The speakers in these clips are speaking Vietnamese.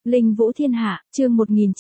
Linh Vũ Thiên Hạ, chương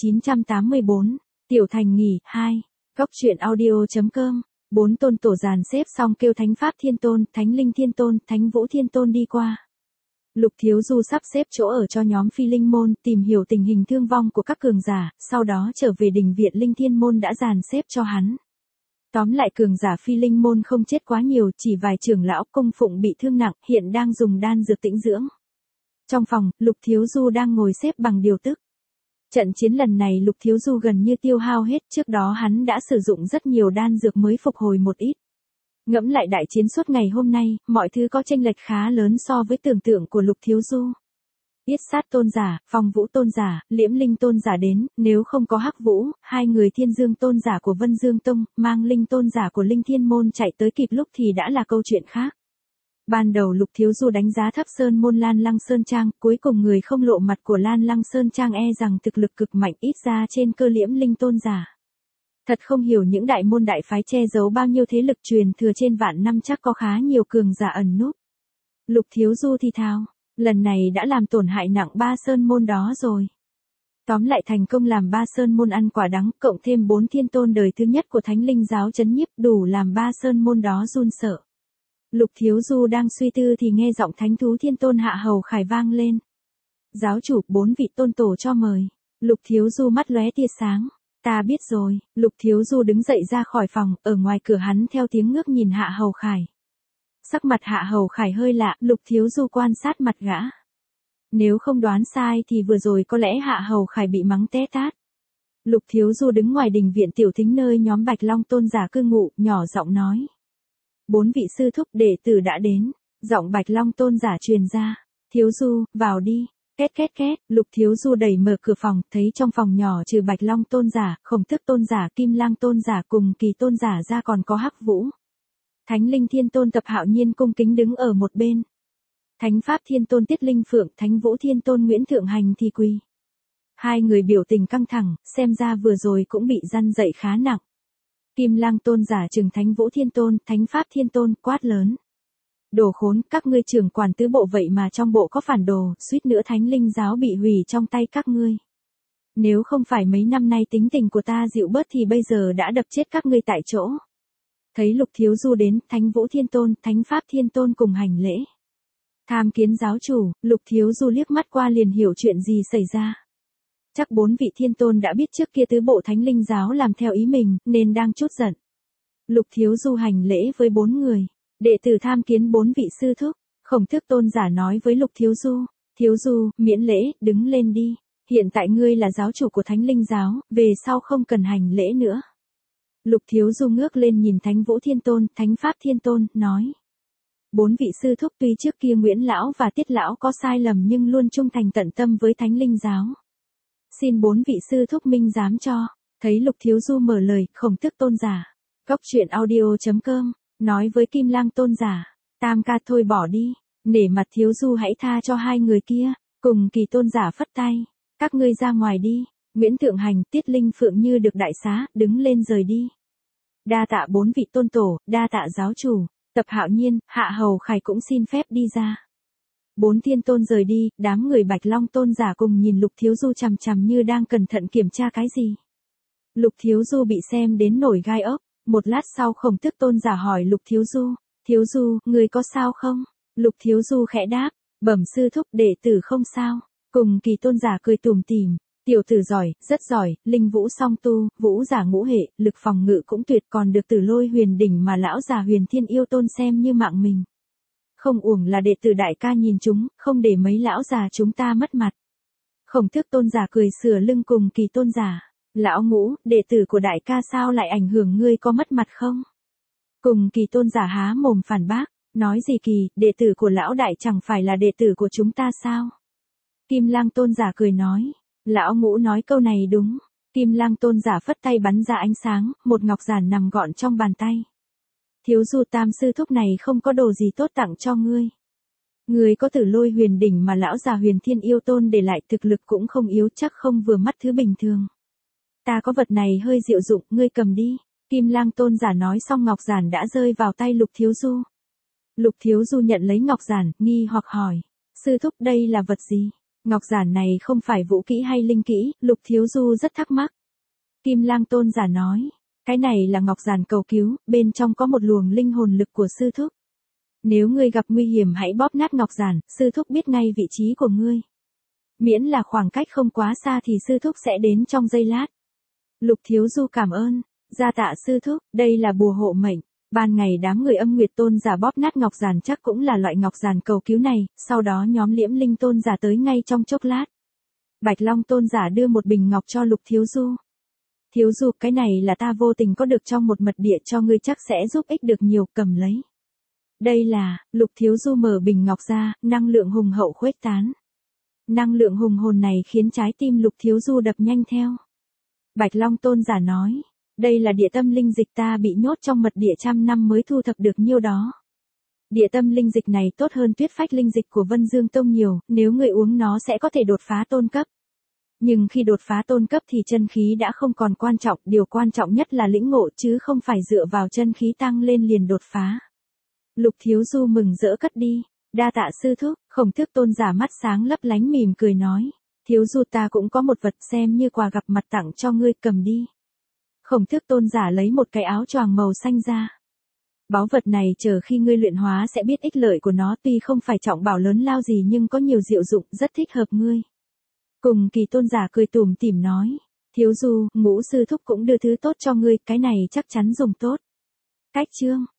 1984, Tiểu Thành nghỉ, 2, Góc truyện audio.com, 4 tôn tổ dàn xếp xong kêu Thánh Pháp Thiên Tôn, Thánh Linh Thiên Tôn, Thánh Vũ Thiên Tôn đi qua. Lục Thiếu Du sắp xếp chỗ ở cho nhóm Phi Linh Môn, tìm hiểu tình hình thương vong của các cường giả, sau đó trở về đình viện Linh Thiên Môn đã dàn xếp cho hắn. Tóm lại cường giả Phi Linh Môn không chết quá nhiều, chỉ vài trưởng lão cung phụng bị thương nặng, hiện đang dùng đan dược tĩnh dưỡng. Trong phòng, Lục Thiếu Du đang ngồi xếp bằng điều tức. Trận chiến lần này Lục Thiếu Du gần như tiêu hao hết, trước đó hắn đã sử dụng rất nhiều đan dược mới phục hồi một ít. Ngẫm lại đại chiến suốt ngày hôm nay, mọi thứ có chênh lệch khá lớn so với tưởng tượng của Lục Thiếu Du. Yết Sát Tôn giả, Phong Vũ Tôn giả, Liễm Linh Tôn giả đến, nếu không có Hắc Vũ, hai người Thiên Dương Tôn giả của Vân Dương Tông, Mang Linh Tôn giả của Linh Thiên Môn chạy tới kịp lúc thì đã là câu chuyện khác. Ban đầu Lục Thiếu Du đánh giá thấp Sơn môn Lan Lăng Sơn Trang, cuối cùng người không lộ mặt của Lan Lăng Sơn Trang e rằng thực lực cực mạnh, ít ra trên cơ Liễm Linh Tôn giả. Thật không hiểu những đại môn đại phái che giấu bao nhiêu thế lực truyền thừa trên vạn năm, chắc có khá nhiều cường giả ẩn núp. Lục Thiếu Du thì thào, lần này đã làm tổn hại nặng 3 sơn môn đó rồi. Tóm lại thành công làm 3 sơn môn ăn quả đắng, cộng thêm 4 thiên tôn đời thứ nhất của Thánh Linh giáo trấn nhiếp, đủ làm 3 sơn môn đó run sợ. Lục Thiếu Du đang suy tư thì nghe giọng Thánh Thú Thiên Tôn Hạ Hầu Khải vang lên. Giáo chủ, 4 vị tôn tổ cho mời. Lục Thiếu Du mắt lóe tia sáng. Ta biết rồi. Lục Thiếu Du đứng dậy ra khỏi phòng, ở ngoài cửa hắn theo tiếng ngước nhìn Hạ Hầu Khải. Sắc mặt Hạ Hầu Khải hơi lạ, Lục Thiếu Du quan sát mặt gã. Nếu không đoán sai thì vừa rồi có lẽ Hạ Hầu Khải bị mắng té tát. Lục Thiếu Du đứng ngoài đình viện tiểu thính nơi nhóm Bạch Long Tôn giả cư ngụ, nhỏ giọng nói. 4 vị sư thúc đệ tử đã đến, giọng Bạch Long Tôn giả truyền ra. Thiếu Du, vào đi. Két két két, Lục Thiếu Du đẩy mở cửa phòng, thấy trong phòng nhỏ trừ Bạch Long Tôn giả, Khổng Tước Tôn giả, Kim Lang Tôn giả cùng Kỳ Tôn giả ra còn có Hắc Vũ. Thánh Linh Thiên Tôn Tập Hạo Nhiên cung kính đứng ở một bên. Thánh Pháp Thiên Tôn Tiết Linh Phượng, Thánh Vũ Thiên Tôn Nguyễn Thượng Hành thì quỳ. Hai người biểu tình căng thẳng, xem ra vừa rồi cũng bị răn dậy khá nặng. Kim Lang Tôn giả trừng Thánh Vũ Thiên Tôn, Thánh Pháp Thiên Tôn, quát lớn. Đồ khốn, các ngươi trưởng quản tứ bộ vậy mà trong bộ có phản đồ, suýt nữa Thánh Linh giáo bị hủy trong tay các ngươi. Nếu không phải mấy năm nay tính tình của ta dịu bớt thì bây giờ đã đập chết các ngươi tại chỗ. Thấy Lục Thiếu Du đến, Thánh Vũ Thiên Tôn, Thánh Pháp Thiên Tôn cùng hành lễ. Tham kiến giáo chủ, Lục Thiếu Du liếc mắt qua liền hiểu chuyện gì xảy ra. Chắc 4 vị thiên tôn đã biết trước kia tứ bộ Thánh Linh giáo làm theo ý mình, nên đang chút giận. Lục Thiếu Du hành lễ với 4 người. Đệ tử tham kiến 4 vị sư thúc. Khổng Tước Tôn giả nói với Lục Thiếu Du. Thiếu Du, miễn lễ, đứng lên đi. Hiện tại ngươi là giáo chủ của Thánh Linh giáo, về sau không cần hành lễ nữa. Lục Thiếu Du ngước lên nhìn Thánh Vũ Thiên Tôn, Thánh Pháp Thiên Tôn, nói. 4 vị sư thúc tuy trước kia Nguyễn Lão và Tiết Lão có sai lầm nhưng luôn trung thành tận tâm với Thánh Linh giáo. Xin 4 vị sư thúc minh giám cho. Thấy Lục Thiếu Du mở lời, Khổng Tước Tôn giả. Góc truyện audio.com, nói với Kim Lang Tôn giả. Tam ca thôi bỏ đi. Nể mặt Thiếu Du hãy tha cho hai người kia. Cùng Kỳ Tôn giả phất tay. Các ngươi ra ngoài đi. Nguyễn Thượng Hành, Tiết Linh Phượng như được đại xá, đứng lên rời đi. Đa tạ 4 vị tôn tổ, đa tạ giáo chủ. Tập Hạo Nhiên, Hạ Hầu Khải cũng xin phép đi ra. 4 thiên tôn rời đi, đám người Bạch Long Tôn giả cùng nhìn Lục Thiếu Du chằm chằm như đang cẩn thận kiểm tra cái gì. Lục Thiếu Du bị xem đến nổi gai ốc. Một lát sau Khổng Tước Tôn giả hỏi Lục Thiếu Du. Thiếu Du, người có sao không? Lục Thiếu Du khẽ đáp. Bẩm sư thúc, đệ tử không sao. Cùng Kỳ Tôn giả cười tủm tỉm. Tiểu tử giỏi, rất giỏi, linh vũ song tu, vũ giả ngũ hệ, lực phòng ngự cũng tuyệt, còn được Tử Lôi Huyền đỉnh mà lão già Huyền Thiên Yêu Tôn xem như mạng mình. Không uổng là đệ tử đại ca nhìn chúng, không để mấy lão già chúng ta mất mặt. Khổng Tước Tôn giả cười sửa lưng cùng Kỳ Tôn giả. Lão Ngũ, đệ tử của đại ca sao lại ảnh hưởng ngươi có mất mặt không? Cùng Kỳ Tôn giả há mồm phản bác, nói gì kỳ, đệ tử của lão đại chẳng phải là đệ tử của chúng ta sao? Kim Lang Tôn giả cười nói. Lão Ngũ nói câu này đúng. Kim Lang Tôn giả phất tay bắn ra ánh sáng, một ngọc giản nằm gọn trong bàn tay. Thiếu Du, tam sư thúc này không có đồ gì tốt tặng cho ngươi. Ngươi có Tử Lôi Huyền đỉnh mà lão già Huyền Thiên Yêu Tôn để lại, thực lực cũng không yếu, chắc không vừa mắt thứ bình thường. Ta có vật này hơi diệu dụng, ngươi cầm đi. Kim Lang Tôn giả nói xong ngọc giản đã rơi vào tay Lục Thiếu Du. Lục Thiếu Du nhận lấy ngọc giản, nghi hoặc hỏi. Sư thúc đây là vật gì? Ngọc giản này không phải vũ kỹ hay linh kỹ, Lục Thiếu Du rất thắc mắc. Kim Lang tôn giả nói, cái này là ngọc giản cầu cứu, bên trong có một luồng linh hồn lực của sư thúc. Nếu ngươi gặp nguy hiểm hãy bóp nát ngọc giản, sư thúc biết ngay vị trí của ngươi. Miễn là khoảng cách không quá xa thì sư thúc sẽ đến trong giây lát. Lục Thiếu Du cảm ơn, gia tạ sư thúc, đây là bùa hộ mệnh. Ban ngày đám người Âm Nguyệt tôn giả bóp nát ngọc giản chắc cũng là loại ngọc giản cầu cứu này, sau đó nhóm Liễm Linh tôn giả tới ngay trong chốc lát. Bạch Long tôn giả đưa một bình ngọc cho Lục Thiếu Du. Thiếu Du, cái này là ta vô tình có được trong một mật địa cho ngươi, chắc sẽ giúp ích được nhiều, cầm lấy. Đây là, Lục Thiếu Du mở bình ngọc ra, năng lượng hùng hậu khuếch tán. Năng lượng hùng hồn này khiến trái tim Lục Thiếu Du đập nhanh theo. Bạch Long tôn giả nói, đây là địa tâm linh dịch ta bị nhốt trong mật địa trăm năm mới thu thập được nhiêu đó. Địa tâm linh dịch này tốt hơn tuyết phách linh dịch của Vân Dương Tông nhiều, nếu người uống nó sẽ có thể đột phá tôn cấp. Nhưng khi đột phá tôn cấp thì chân khí đã không còn quan trọng, điều quan trọng nhất là lĩnh ngộ chứ không phải dựa vào chân khí tăng lên liền đột phá. Lục Thiếu Du mừng rỡ cất đi, đa tạ sư thúc. Khổng Tước tôn giả mắt sáng lấp lánh mỉm cười nói, Thiếu Du ta cũng có một vật xem như quà gặp mặt tặng cho ngươi, cầm đi. Khổng Tước tôn giả lấy một cái áo choàng màu xanh ra. Báu vật này chờ khi ngươi luyện hóa sẽ biết ích lợi của nó, tuy không phải trọng bảo lớn lao gì nhưng có nhiều diệu dụng, rất thích hợp ngươi. Cùng Kỳ tôn giả cười tủm tỉm nói, Thiếu Du, Ngũ sư thúc cũng đưa thứ tốt cho ngươi, cái này chắc chắn dùng tốt. Cách chương